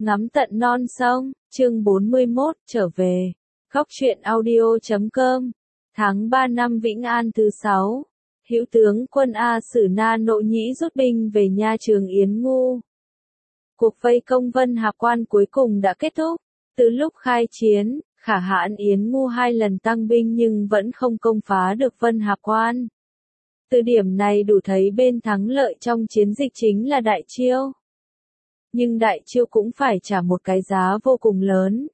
Ngắm tận non sông, chương 41, trở về. Góc truyện audio.com. Tháng 3 năm Vĩnh An thứ 6. Hữu tướng quân A Sử Na Nội Nhĩ rút binh về Nha Trường Yến Ngu. Cuộc vây công Vân Hạp Quan cuối cùng đã kết thúc. Từ lúc khai chiến, Khả Hãn Yến Ngu 2 lần tăng binh nhưng vẫn không công phá được Vân Hạp Quan. Từ điểm này đủ thấy bên thắng lợi trong chiến dịch chính là Đại Chiêu. Nhưng Đại Chiêu cũng phải trả một cái giá vô cùng lớn.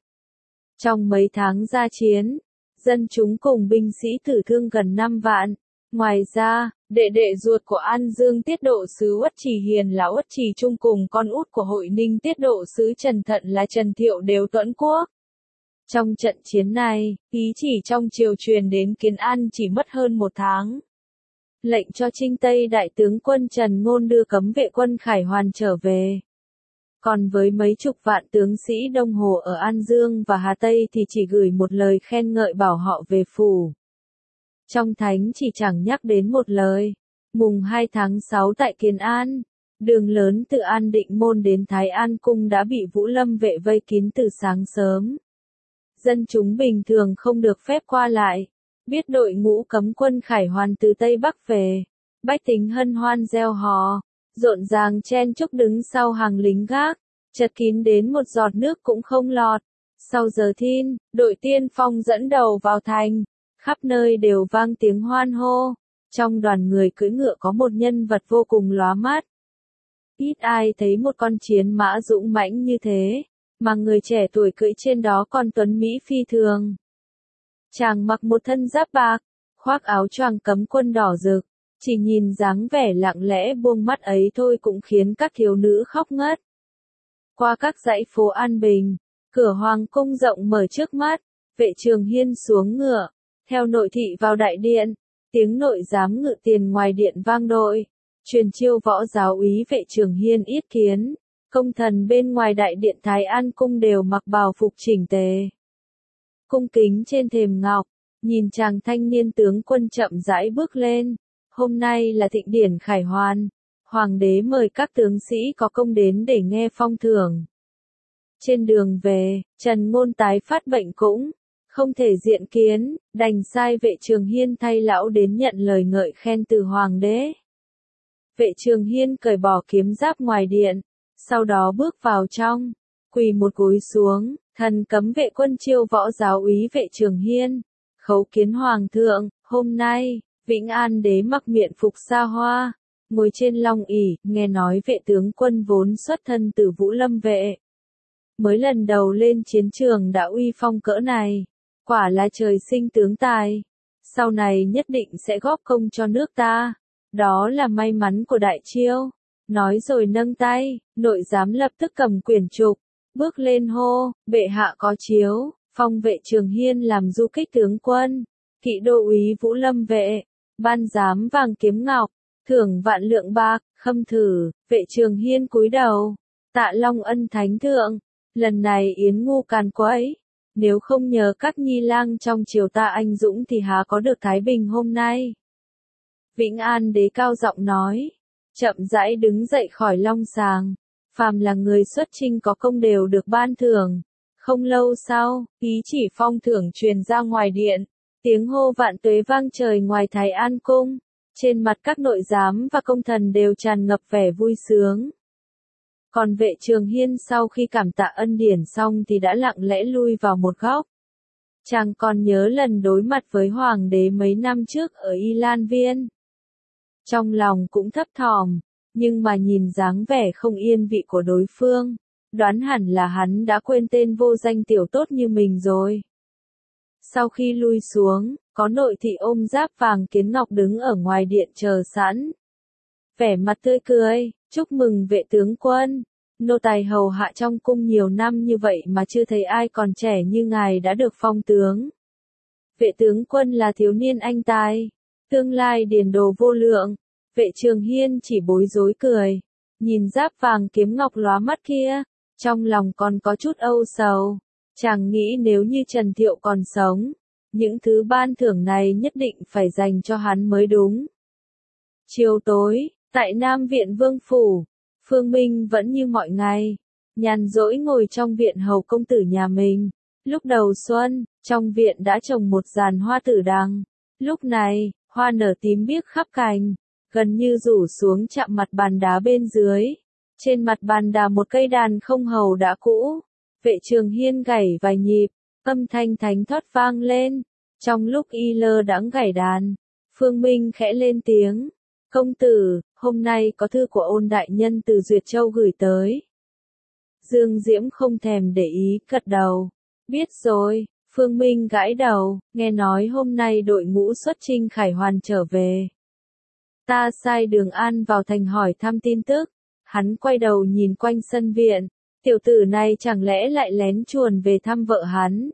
Trong mấy tháng ra chiến, dân chúng cùng binh sĩ tử thương gần 5 vạn. Ngoài ra, đệ ruột của An Dương Tiết Độ sứ Uất Trì Hiền là Uất Trì Trung cùng con út của Hội Ninh Tiết Độ sứ Trần Thận là Trần Thiệu đều tuẫn quốc. Trong trận chiến này, ý chỉ trong triều truyền đến Kiến An chỉ mất hơn 1 tháng. Lệnh cho Trinh Tây Đại tướng quân Trần Ngôn đưa cấm vệ quân Khải Hoàn trở về. Còn với mấy chục vạn tướng sĩ Đông Hồ ở An Dương và Hà Tây thì chỉ gửi một lời khen ngợi bảo họ về phủ. Trong thánh chỉ chẳng nhắc đến một lời. Mùng 2 tháng 6 tại Kiến An, đường lớn từ An Định Môn đến Thái An Cung đã bị Vũ Lâm vệ vây kín từ sáng sớm. Dân chúng bình thường không được phép qua lại. Biết đội ngũ cấm quân Khải Hoàn từ Tây Bắc về, bách tính hân hoan reo hò, rộn ràng chen chúc đứng sau hàng lính gác, chật kín đến một giọt nước cũng không lọt. Sau giờ thin, đội tiên phong dẫn đầu vào thành, khắp nơi đều vang tiếng hoan hô. Trong đoàn người cưỡi ngựa có một nhân vật vô cùng lóa mắt. Ít ai thấy một con chiến mã dũng mãnh như thế, mà người trẻ tuổi cưỡi trên đó còn tuấn mỹ phi thường. Chàng mặc một thân giáp bạc, khoác áo choàng cấm quân đỏ rực, chỉ nhìn dáng vẻ lặng lẽ buông mắt ấy thôi cũng khiến các thiếu nữ khóc ngất. Qua các dãy phố An Bình, cửa hoàng cung rộng mở trước mắt, vệ Trường Hiên xuống ngựa, theo nội thị vào đại điện, tiếng nội giám ngự tiền ngoài điện vang đội, truyền chiêu võ giáo úy vệ Trường Hiên yết kiến, công thần bên ngoài đại điện Thái An cung đều mặc bào phục chỉnh tề. Cung kính trên thềm ngọc, nhìn chàng thanh niên tướng quân chậm rãi bước lên. Hôm nay là thịnh điển Khải Hoàn, hoàng đế mời các tướng sĩ có công đến để nghe phong thưởng. Trên đường về, Trần Ngôn tái phát bệnh cũng không thể diện kiến, đành sai vệ Trường Hiên thay lão đến nhận lời ngợi khen từ hoàng đế. Vệ Trường Hiên cởi bỏ kiếm giáp ngoài điện, sau đó bước vào trong, quỳ một gối xuống. Thần cấm vệ quân chiêu võ giáo úy vệ Trường Hiên, khấu kiến hoàng thượng. Hôm nay, Vĩnh An đế mặc miện phục xa hoa, ngồi trên long ỷ, nghe nói vệ tướng quân vốn xuất thân từ Vũ Lâm vệ. Mới lần đầu lên chiến trường đã uy phong cỡ này, quả là trời sinh tướng tài. Sau này nhất định sẽ góp công cho nước ta, đó là may mắn của Đại Chiêu. Nói rồi nâng tay, nội giám lập tức cầm quyển trục. Bước lên hô, bệ hạ có chiếu, phong vệ Trường Hiên làm du kích tướng quân, kỵ đô úy Vũ Lâm vệ, ban giám vàng kiếm ngọc, thưởng vạn lượng bạc, khâm thử. Vệ Trường Hiên cúi đầu, tạ long ân thánh thượng, lần này Yến Ngu càn quấy, nếu không nhờ các nhi lang trong triều ta anh dũng thì há có được thái bình hôm nay. Vĩnh An đế cao giọng nói, chậm rãi đứng dậy khỏi long sàng. Phàm là người xuất chinh có công đều được ban thưởng. Không lâu sau, ý chỉ phong thưởng truyền ra ngoài điện, tiếng hô vạn tuế vang trời ngoài Thái An cung. Trên mặt các nội giám và công thần đều tràn ngập vẻ vui sướng. Còn vệ Trường Hiên sau khi cảm tạ ân điển xong thì đã lặng lẽ lui vào một góc. Chàng còn nhớ lần đối mặt với hoàng đế mấy năm trước ở Y Lan Viên. Trong lòng cũng thấp thỏm. Nhưng mà nhìn dáng vẻ không yên vị của đối phương, đoán hẳn là hắn đã quên tên vô danh tiểu tốt như mình rồi. Sau khi lui xuống, có nội thị ôm giáp vàng kiến ngọc đứng ở ngoài điện chờ sẵn. Vẻ mặt tươi cười, chúc mừng vệ tướng quân, nô tài hầu hạ trong cung nhiều năm như vậy mà chưa thấy ai còn trẻ như ngài đã được phong tướng. Vệ tướng quân là thiếu niên anh tài, tương lai điền đồ vô lượng. Vệ Trường Hiên chỉ bối rối cười, nhìn giáp vàng kiếm ngọc lóa mắt kia, trong lòng còn có chút âu sầu. Chàng nghĩ nếu như Trần Thiệu còn sống, những thứ ban thưởng này nhất định phải dành cho hắn mới đúng. Chiều tối, tại Nam Viện Vương Phủ, Phương Minh vẫn như mọi ngày, nhàn rỗi ngồi trong viện hầu công tử nhà mình. Lúc đầu xuân, trong viện đã trồng một giàn hoa tử đằng. Lúc này, hoa nở tím biếc khắp cành, gần như rủ xuống chạm mặt bàn đá bên dưới. Trên mặt bàn đá một cây đàn không hầu đã cũ. Vệ Trường Hiên gảy vài nhịp, âm thanh thánh thót vang lên. Trong lúc y lơ đãng gảy đàn, Phương Minh khẽ lên tiếng. Công tử, hôm nay có thư của Ôn đại nhân từ Duyệt Châu gửi tới. Dương Diễm không thèm để ý, gật đầu. Biết rồi, Phương Minh gãi đầu, nghe nói hôm nay đội ngũ xuất chinh khải hoàn trở về. Ta sai Đường An vào thành hỏi thăm tin tức. Hắn quay đầu nhìn quanh sân viện, tiểu tử này chẳng lẽ lại lén chuồn về thăm vợ hắn?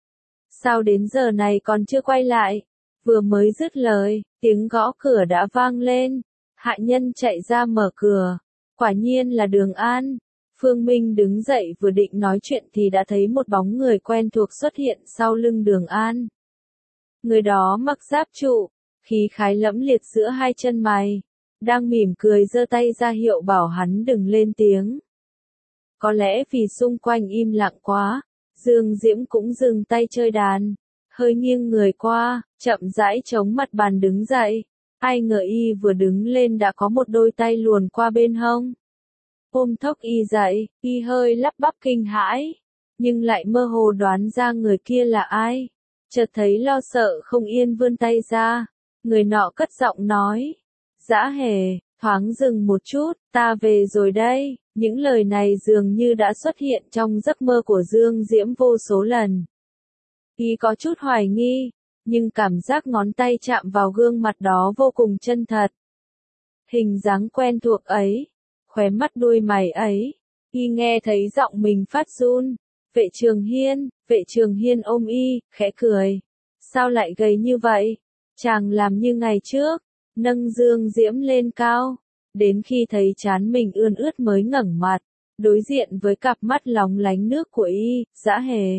Sao đến giờ này còn chưa quay lại? Vừa mới dứt lời, tiếng gõ cửa đã vang lên. Hạ nhân chạy ra mở cửa. Quả nhiên là Đường An. Phương Minh đứng dậy vừa định nói chuyện thì đã thấy một bóng người quen thuộc xuất hiện sau lưng Đường An. Người đó mặc giáp trụ, khí khái lẫm liệt giữa hai chân mày, đang mỉm cười giơ tay ra hiệu bảo hắn đừng lên tiếng. Có lẽ vì xung quanh im lặng quá, Dương Diễm cũng dừng tay chơi đàn, hơi nghiêng người qua, chậm rãi chống mặt bàn đứng dậy. Ai ngờ y vừa đứng lên đã có một đôi tay luồn qua bên hông. Ôm thốc y dậy, y hơi lắp bắp kinh hãi, nhưng lại mơ hồ đoán ra người kia là ai. Chợt thấy lo sợ không yên vươn tay ra, người nọ cất giọng nói. Dã Hề, thoáng dừng một chút, ta về rồi đây. Những lời này dường như đã xuất hiện trong giấc mơ của Dương Diễm vô số lần. Y có chút hoài nghi, nhưng cảm giác ngón tay chạm vào gương mặt đó vô cùng chân thật. Hình dáng quen thuộc ấy, khóe mắt đuôi mày ấy, y nghe thấy giọng mình phát run. Vệ Trường Hiên ôm y, khẽ cười. Sao lại gầy như vậy? Chàng làm như ngày trước, nâng Dương Diễm lên cao, đến khi thấy trán mình ươn ướt mới ngẩng mặt, đối diện với cặp mắt lóng lánh nước của y. Dã Hề.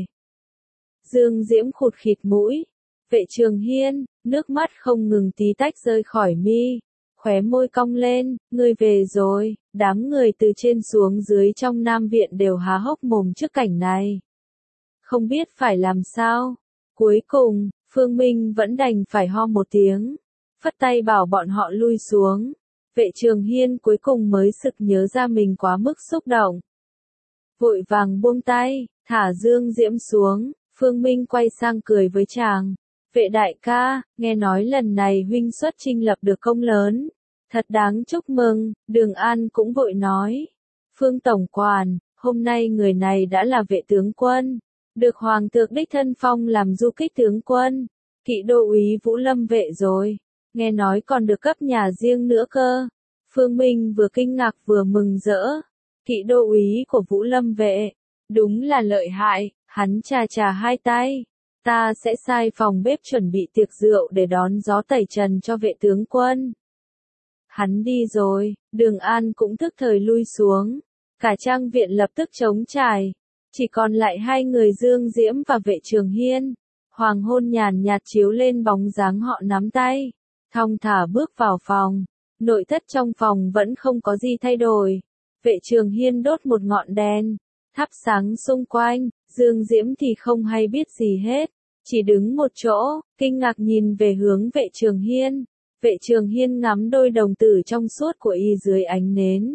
Dương Diễm khụt khịt mũi. Vệ Trường Hiên, nước mắt không ngừng tí tách rơi khỏi mi, khóe môi cong lên. Ngươi về rồi. Đám người từ trên xuống dưới trong Nam viện đều há hốc mồm trước cảnh này, không biết phải làm sao. Cuối cùng, Phương Minh vẫn đành phải ho một tiếng, phất tay bảo bọn họ lui xuống. Vệ Trường Hiên cuối cùng mới sực nhớ ra mình quá mức xúc động, vội vàng buông tay, thả Dương Diễm xuống. Phương Minh quay sang cười với chàng. Vệ đại ca, nghe nói lần này huynh xuất chinh lập được công lớn, thật đáng chúc mừng. Đường An cũng vội nói. Phương tổng quản, hôm nay người này đã là vệ tướng quân, được hoàng thượng đích thân phong làm du kích tướng quân, kỵ đô úy Vũ Lâm vệ rồi, nghe nói còn được cấp nhà riêng nữa cơ. Phương Minh vừa kinh ngạc vừa mừng rỡ. Kỵ đô úy của Vũ Lâm vệ, đúng là lợi hại. Hắn chà chà hai tay. Ta sẽ sai phòng bếp chuẩn bị tiệc rượu để đón gió tẩy trần cho vệ tướng quân. Hắn đi rồi, Đường An cũng tức thời lui xuống. Cả trang viện lập tức trống trải. Chỉ còn lại hai người Dương Diễm và Vệ Trường Hiên. Hoàng hôn nhàn nhạt chiếu lên bóng dáng họ nắm tay, thong thả bước vào phòng. Nội thất trong phòng vẫn không có gì thay đổi. Vệ Trường Hiên đốt một ngọn đèn, thắp sáng xung quanh. Dương Diễm thì không hay biết gì hết, chỉ đứng một chỗ, kinh ngạc nhìn về hướng Vệ Trường Hiên. Vệ Trường Hiên ngắm đôi đồng tử trong suốt của y dưới ánh nến,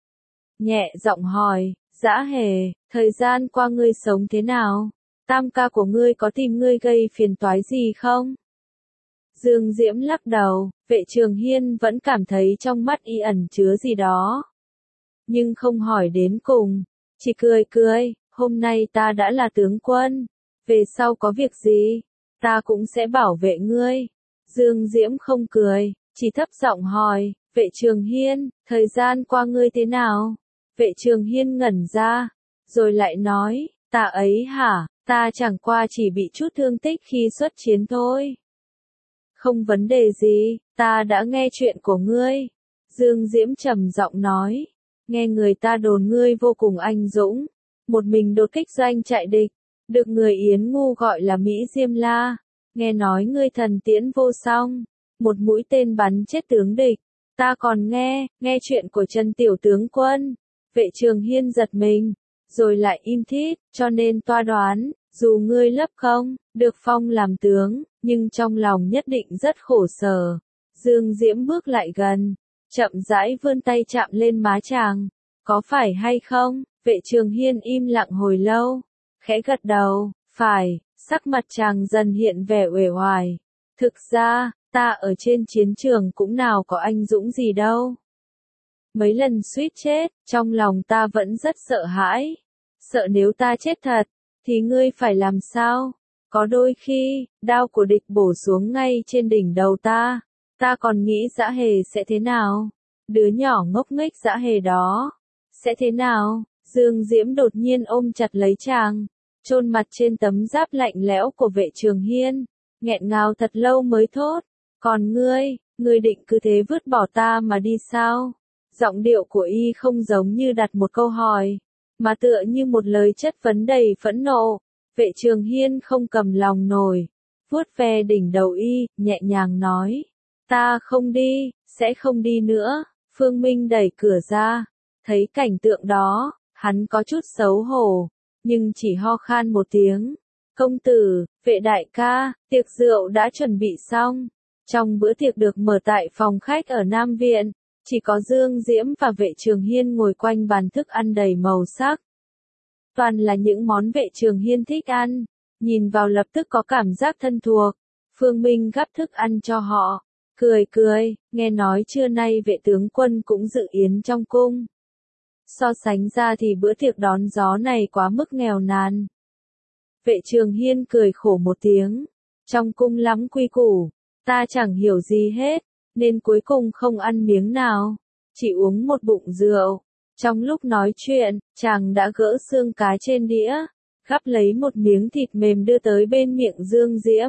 nhẹ giọng hỏi. Dã Hề, thời gian qua ngươi sống thế nào? Tam ca của ngươi có tìm ngươi gây phiền toái gì không? Dương Diễm lắc đầu. Vệ Trường Hiên vẫn cảm thấy trong mắt y ẩn chứa gì đó, nhưng không hỏi đến cùng, chỉ cười cười. Hôm nay ta đã là tướng quân, về sau có việc gì, ta cũng sẽ bảo vệ ngươi. Dương Diễm không cười, chỉ thấp giọng hỏi. Vệ Trường Hiên, thời gian qua ngươi thế nào? Vệ Trường Hiên ngẩn ra, rồi lại nói. Ta ấy hả, ta chẳng qua chỉ bị chút thương tích khi xuất chiến thôi. Không vấn đề gì, ta đã nghe chuyện của ngươi. Dương Diễm trầm giọng nói. Nghe người ta đồn ngươi vô cùng anh dũng, một mình đột kích doanh trại địch, được người Yến Ngu gọi là Mỹ Diêm La. Nghe nói ngươi thần tiễn vô song, một mũi tên bắn chết tướng địch. Ta còn nghe chuyện của Trần tiểu tướng quân. Vệ Trường Hiên giật mình, rồi lại im thít, cho nên toa đoán, dù ngươi lấp không, được phong làm tướng, nhưng trong lòng nhất định rất khổ sở. Dương Diễm bước lại gần, chậm rãi vươn tay chạm lên má chàng. Có phải hay không? Vệ Trường Hiên im lặng hồi lâu, khẽ gật đầu, phải, sắc mặt chàng dần hiện vẻ uể oải. Thực ra, ta ở trên chiến trường cũng nào có anh dũng gì đâu. Mấy lần suýt chết, trong lòng ta vẫn rất sợ hãi. Sợ nếu ta chết thật, thì ngươi phải làm sao? Có đôi khi, đao của địch bổ xuống ngay trên đỉnh đầu ta còn nghĩ Dã Hề sẽ thế nào? Đứa nhỏ ngốc nghếch Dã Hề đó, sẽ thế nào? Dương Diễm đột nhiên ôm chặt lấy chàng, chôn mặt trên tấm giáp lạnh lẽo của Vệ Trường Hiên, nghẹn ngào thật lâu mới thốt, còn ngươi định cứ thế vứt bỏ ta mà đi sao? Giọng điệu của y không giống như đặt một câu hỏi, mà tựa như một lời chất vấn đầy phẫn nộ. Vệ Trường Hiên không cầm lòng nổi, vuốt ve đỉnh đầu y, nhẹ nhàng nói, ta không đi, sẽ không đi nữa. Phương Minh đẩy cửa ra, thấy cảnh tượng đó, hắn có chút xấu hổ, nhưng chỉ ho khan một tiếng. Công tử, Vệ đại ca, tiệc rượu đã chuẩn bị xong. Trong bữa tiệc được mở tại phòng khách ở Nam Viện, chỉ có Dương Diễm và Vệ Trường Hiên ngồi quanh bàn thức ăn đầy màu sắc. Toàn là những món Vệ Trường Hiên thích ăn, nhìn vào lập tức có cảm giác thân thuộc. Phương Minh gắp thức ăn cho họ, cười, nghe nói trưa nay Vệ tướng quân cũng dự yến trong cung. So sánh ra thì bữa tiệc đón gió này quá mức nghèo nàn. Vệ Trường Hiên cười khổ một tiếng, trong cung lắm quy củ, ta chẳng hiểu gì hết, nên cuối cùng không ăn miếng nào, chỉ uống một bụng rượu. Trong lúc nói chuyện, chàng đã gỡ xương cá trên đĩa, gắp lấy một miếng thịt mềm đưa tới bên miệng Dương Diễm.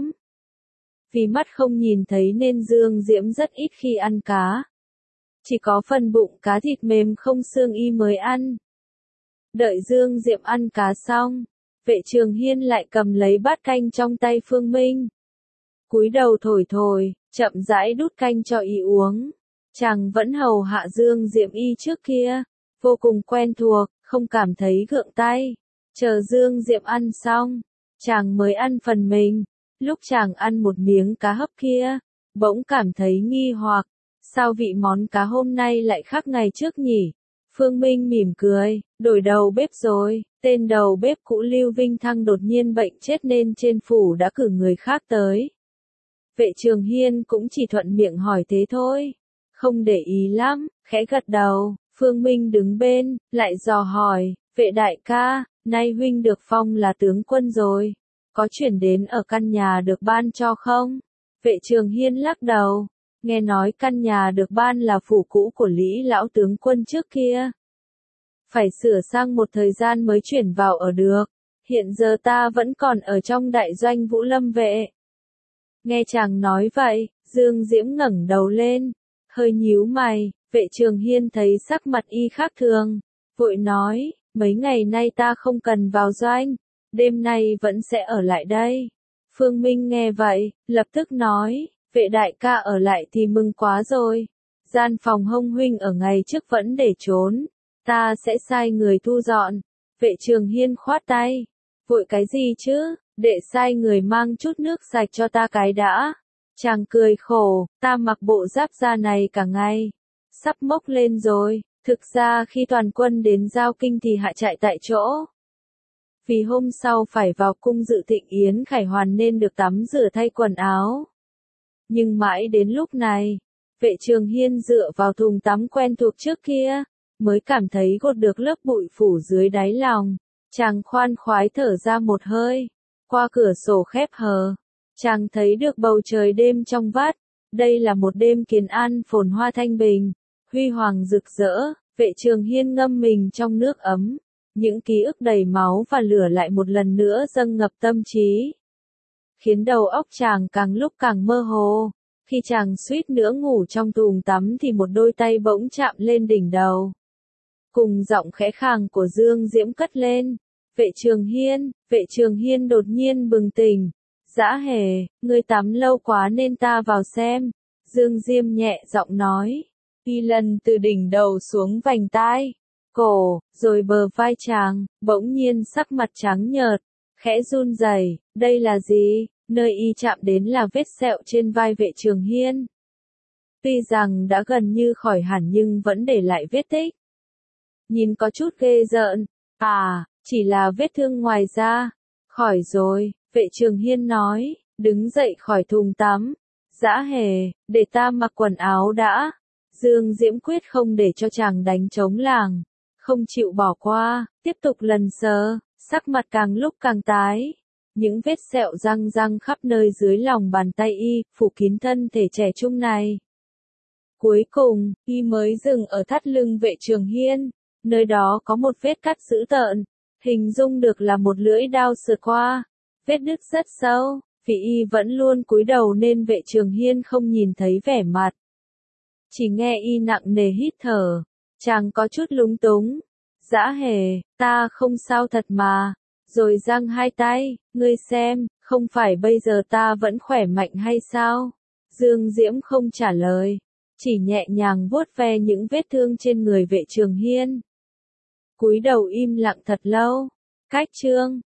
Vì mắt không nhìn thấy nên Dương Diễm rất ít khi ăn cá. Chỉ có phần bụng cá thịt mềm không xương y mới ăn. Đợi Dương Diễm ăn cá xong, Vệ Trường Hiên lại cầm lấy bát canh trong tay Phương Minh. Cúi đầu thổi, chậm rãi đút canh cho y uống. Chàng vẫn hầu hạ Dương Diễm y trước kia, vô cùng quen thuộc, không cảm thấy gượng tay. Chờ Dương Diễm ăn xong, chàng mới ăn phần mình. Lúc chàng ăn một miếng cá hấp kia, bỗng cảm thấy nghi hoặc, sao vị món cá hôm nay lại khác ngày trước nhỉ? Phương Minh mỉm cười, đổi đầu bếp rồi. Tên đầu bếp cũ Lưu Vinh Thăng đột nhiên bệnh chết nên trên phủ đã cử người khác tới. Vệ Trường Hiên cũng chỉ thuận miệng hỏi thế thôi, không để ý lắm, khẽ gật đầu. Phương Minh đứng bên, lại dò hỏi, Vệ đại ca, nay huynh được phong là tướng quân rồi, có chuyển đến ở căn nhà được ban cho không? Vệ Trường Hiên lắc đầu, nghe nói căn nhà được ban là phủ cũ của Lý lão tướng quân trước kia. Phải sửa sang một thời gian mới chuyển vào ở được, hiện giờ ta vẫn còn ở trong đại doanh Vũ Lâm vệ. Nghe chàng nói vậy, Dương Diễm ngẩng đầu lên, hơi nhíu mày. Vệ Trường Hiên thấy sắc mặt y khác thường, vội nói, mấy ngày nay ta không cần vào doanh, đêm nay vẫn sẽ ở lại đây. Phương Minh nghe vậy, lập tức nói, Vệ đại ca ở lại thì mừng quá rồi. Gian phòng Hông huynh ở ngày trước vẫn để trốn, ta sẽ sai người thu dọn. Vệ Trường Hiên khoát tay, vội cái gì chứ, để sai người mang chút nước sạch cho ta cái đã. Chàng cười khổ, ta mặc bộ giáp da này cả ngày, sắp mốc lên rồi. Thực ra khi toàn quân đến giao kinh thì hạ trại tại chỗ. Vì hôm sau phải vào cung dự thịnh yến khải hoàn nên được tắm rửa thay quần áo. Nhưng mãi đến lúc này, Vệ Trường Hiên dựa vào thùng tắm quen thuộc trước kia, mới cảm thấy gột được lớp bụi phủ dưới đáy lòng. Chàng khoan khoái thở ra một hơi, qua cửa sổ khép hờ, chàng thấy được bầu trời đêm trong vắt. Đây là một đêm Kiến An phồn hoa thanh bình, huy hoàng rực rỡ. Vệ Trường Hiên ngâm mình trong nước ấm, những ký ức đầy máu và lửa lại một lần nữa dâng ngập tâm trí, khiến đầu óc chàng càng lúc càng mơ hồ. Khi chàng suýt nữa ngủ trong thùng tắm thì một đôi tay bỗng chạm lên đỉnh đầu. Cùng giọng khẽ khàng của Dương Diễm cất lên, Vệ Trường Hiên đột nhiên bừng tỉnh. Dã Hề, ngươi tắm lâu quá nên ta vào xem. Dương Diễm nhẹ giọng nói, y lần từ đỉnh đầu xuống vành tai, cổ, rồi bờ vai chàng, bỗng nhiên sắc mặt trắng nhợt, khẽ run rẩy, đây là gì? Nơi y chạm đến là vết sẹo trên vai Vệ Trường Hiên. Tuy rằng đã gần như khỏi hẳn nhưng vẫn để lại vết tích. Nhìn có chút ghê rợn, chỉ là vết thương ngoài da. Khỏi rồi, Vệ Trường Hiên nói, đứng dậy khỏi thùng tắm. Dã Hề, để ta mặc quần áo đã. Dương Diễm quyết không để cho chàng đánh trống làng, không chịu bỏ qua, tiếp tục lần sờ, sắc mặt càng lúc càng tái. Những vết sẹo răng răng khắp nơi dưới lòng bàn tay y, phủ kín thân thể trẻ trung này. Cuối cùng, y mới dừng ở thắt lưng Vệ Trường Hiên, nơi đó có một vết cắt dữ tợn, hình dung được là một lưỡi dao sượt qua, vết đứt rất sâu, vì y vẫn luôn cúi đầu nên Vệ Trường Hiên không nhìn thấy vẻ mặt. Chỉ nghe y nặng nề hít thở, chàng có chút lúng túng. Dã Hề, ta không sao thật mà. Rồi giang hai tay, ngươi xem, không phải bây giờ ta vẫn khỏe mạnh hay sao? Dương Diễm không trả lời, chỉ nhẹ nhàng vuốt ve những vết thương trên người Vệ Trường Hiên. Cúi đầu im lặng thật lâu. Cách chương